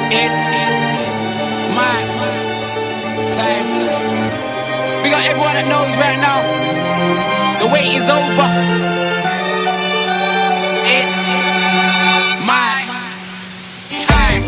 It's my time. We got everyone that knows right now. The wait is over. It's my time.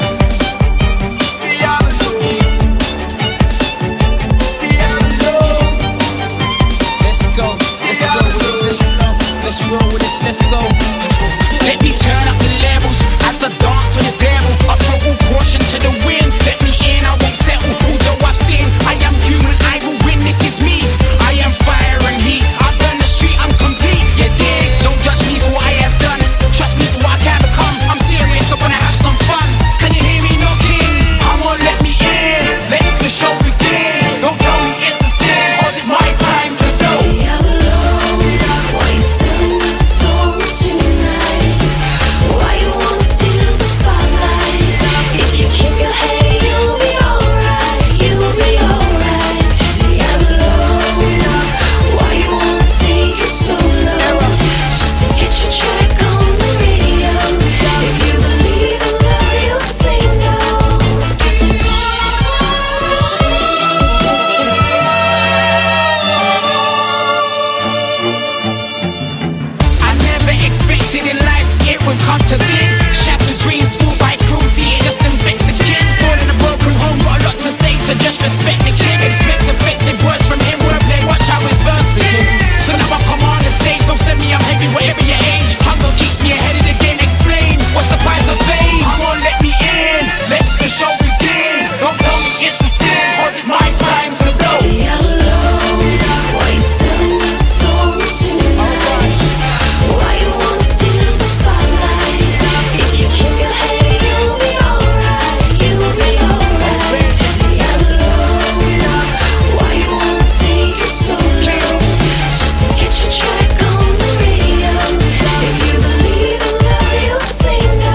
Let's go. Let's go with this. Let's roll with this. Let's go. Let me turn up the levels as I dance with the devil. I throw all caution to the wind. Let me in, I won't settle. Although I've sinned, I am human, I will win. This is me. I am fire and heat. I burn the street, I'm complete. You dig? Don't judge me for what I have done. Trust me for what I can become. I'm serious, I wanna have some fun. Can you hear me knocking? Come on, let me in. Let the show begin. Don't tell me it's a sin, or it's my time to go. Why you selling your soul tonight? Why you wanna steal the spotlight? If you keep your head, you'll be alright. You'll be alright. Diablo, why you wanna take it so low? Just to get your track on the radio. If you believe in love, you'll say no. I never expected in life it would come to this. Shattered dreams, spoiled by cruelty, it just infects the kids. Born in a broken home, got a lot to say, so just respect the kid. Expect effective words from him, wordplay, watch how his verse begins. So now I come on the stage, don't send me, I'm heavy, whatever your age. Hunger keeps me ahead of the game, explain, what's the price of fame? Come on, let me in, let the show begin. Don't tell me it's a sin, or it's my time to blow. Diablo, why you selling your soul tonight? Why you wanna steal the spotlight? If you keep your head, you'll be alright. You'll be alright. Diablo, why you wanna take it so low? Just to get your track on the radio. If you believe in love, you'll say no.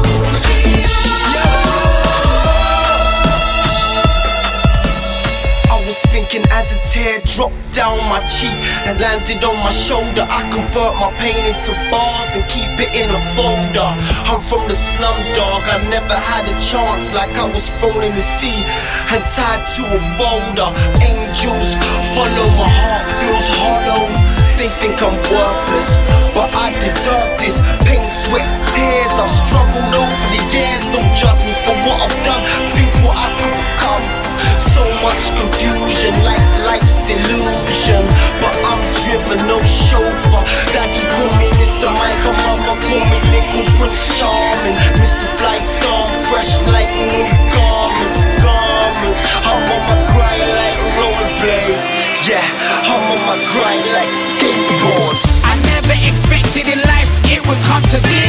I was thinking as a tear dropped down my cheek and landed on my shoulder. I convert my pain into bars and keep it in a folder. I'm from the slum, dog. I never had a chance, like I was thrown in the sea and tied to a boulder. Angels follow, my heart feels hollow. They think I'm worthless, but I deserve this. Pain, sweat, tears, I've struggled over the years. Don't judge me for what I've done, think what I could become. So much confusion, like life's illusion. But I'm driven, no chauffeur. Daddy call me Mr. Micah, mama call me Little Prince Charming. Mr. Fly Star, fresh like new garments. I'm on my grind like rollerblades. Yeah, I'm on my grind like skateboards. I never expected in life it would come to this.